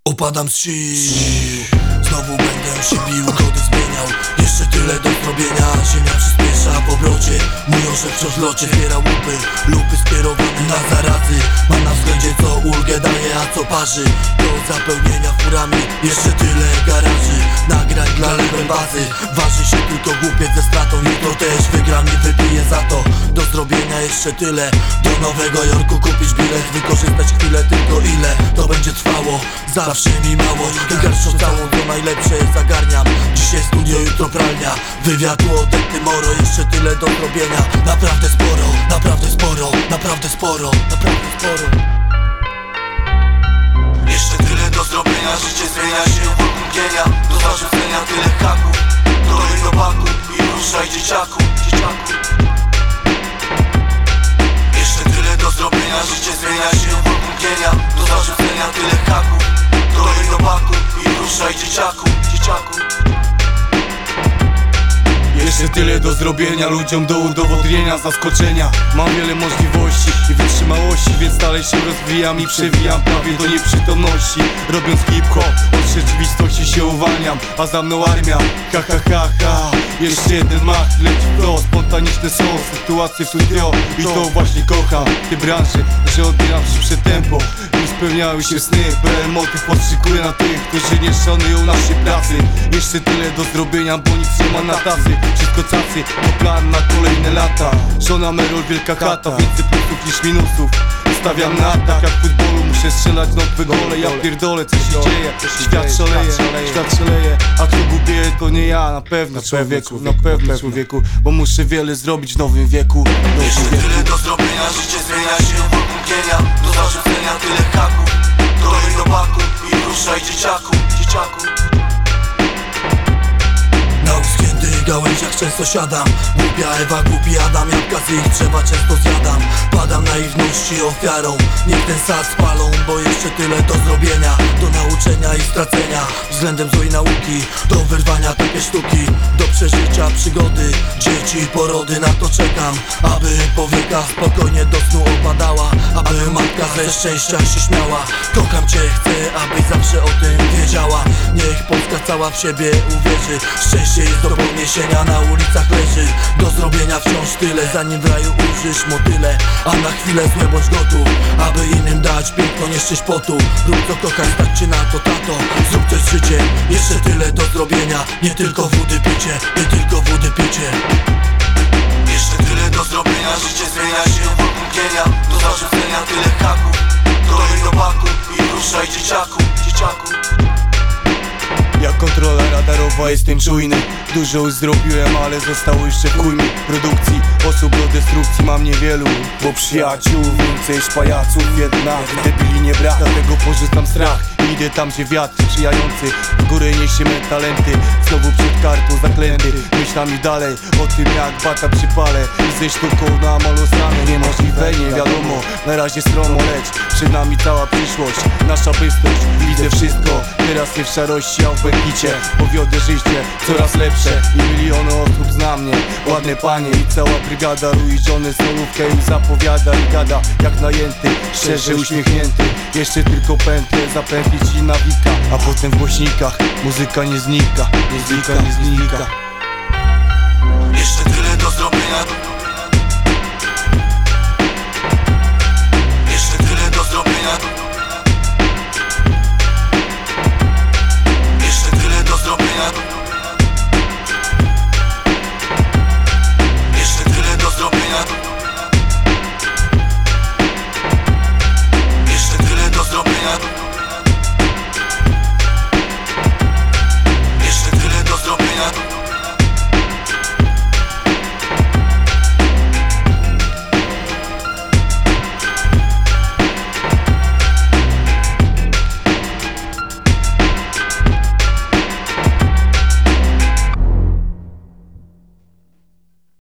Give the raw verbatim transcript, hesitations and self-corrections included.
Opadam z sił, znowu będę się bił, kody zmieniał. Jeszcze tyle do zrobienia, ziemia przyspiesza w obrocie. Mój orzech wciąż w locie, zbiera łupy, lupy skierowane na zarazy. Mam na względzie co ulgę daje, a co parzy. Do zapełnienia furami, jeszcze tyle garaży. Nagrań dla lewej bazy, waży się tylko głupiec ze stratą. Jutro też wygram i wypiję za to. Do zrobienia jeszcze tyle, do Nowego Jorku kupić bilet. Wykorzystać chwilę, tylko ile to będzie trwało. Zawsze mi mało i garszą całą to najlepsze zagarniam. Dzisiaj studio, jutro pralnia. Wywiad o Moro, jeszcze tyle do zrobienia. Naprawdę sporo, naprawdę sporo, naprawdę sporo, naprawdę sporo. Jeszcze tyle do zrobienia, życie zmienia się wokół mgnienia. Do zarzucenia tyle haków, dolej do baku i ruszaj dzieciaku, dzieciaku. Jeszcze tyle do zrobienia, życie zmienia się wokół mgnienia. Do zarzucenia tyle haków, dolej do baku i ruszaj dzieciaku, dzieciaku. Jeszcze tyle do zrobienia, ludziom do udowodnienia, zaskoczenia. Mam wiele możliwości i wytrzymałości, więc dalej się rozwijam i przewijam prawie do nieprzytomności. Robiąc hip-hop, od rzeczywistości się uwalniam, a za mną armia, ha ha ha ha. Jeszcze jeden mach, leci flow, spontaniczne są sytuacje w studio. I to właśnie kocham w tej branży, że odbieram szybsze tempo i spełniają się sny. P L motyw podszykuje na tych, którzy nie szanują naszej pracy. Jeszcze tyle do zrobienia, bo nic nie ma na tacy. Wszystko cacy, to plan na kolejne lata. Żona Merol, wielka chata, więcej punktów niż minusów. Stawiam na atak, jak w futbolu muszę strzelać nowe gole. Ja pierdolę, co się dzieje, świat szaleje, świat szaleje. A kto głupieje, to nie ja, na pewno człowieku, na pewno człowieku. Bo muszę wiele zrobić w nowym wieku. Jeszcze tyle do zrobienia, życie zmienia się wokół mgnienia. Do zarzucenia tyle haków, dolej do baku i ruszaj dzieciaku, dzieciaku. Na uschniętych gałęziach często siadam. Głupia Ewa, głupi Adam, jabłka z ich drzewa często zjadam. Padam naiwności ofiarą, niech ten sad spalą. Bo jeszcze tyle do zrobienia, do nauczenia i stracenia względem złej nauki, do wyrwania takie sztuki, do przeżycia przygody, dzieci, porody. Na to czekam, aby po wiekach spokojnie do snu opadała, aby matka ze szczęścia się śmiała. Kocham cię, chcę, abyś zawsze o tym wiedziała. Niech Polska cała w siebie uwierzy. Szczęście jest do podniesienia, na ulicach leży. Do zrobienia wciąż tyle, zanim w raju ujrzysz motyle. A na chwilę złe bądź gotów, aby innym dać piękno, nie szczęść potu. Rób co kochasz, stać cię na to, tato. Zrób coś z życiem, jeszcze tyle do zrobienia. Nie tylko wody picie, nie tylko wody picie. Jeszcze tyle do zrobienia, życie zmienia się wokół mgnienia. Do zarzucenia tyle haków, dolej do baku i ruszaj dzieciaku, dzieciaku. Jak kontrola radarowa jestem czujny. Dużo już zrobiłem, ale zostało jeszcze w chuj mi produkcji. Osób do destrukcji mam niewielu, bo przyjaciół więcej niż pajaców jednak. Debili nie brak, dlatego porzucam strach. Idę tam, gdzie wiatr sprzyjający w górę niesie me talenty. Znowu przed kartą zaklęty, myślami dalej o tym jak bata przypalę. I ze sztuką na malostranę niemożliwe, nie wiadomo. Na razie stromo, lecz przed nami cała przyszłość. Nasza bystrość, widzę wszystko teraz nie w szarości, a w błękicie. Powiodę życie coraz lepsze i miliony osób zna mnie. Ładne panie i cała brygada. Louis Johnny solówkę im zapowiada i gada jak najęty, szczerze uśmiechnięty. Jeszcze tylko pętlę zapętlić i nawika, a potem w głośnikach muzyka nie znika, nie znika, nie znika. Jeszcze tyle do zrobienia.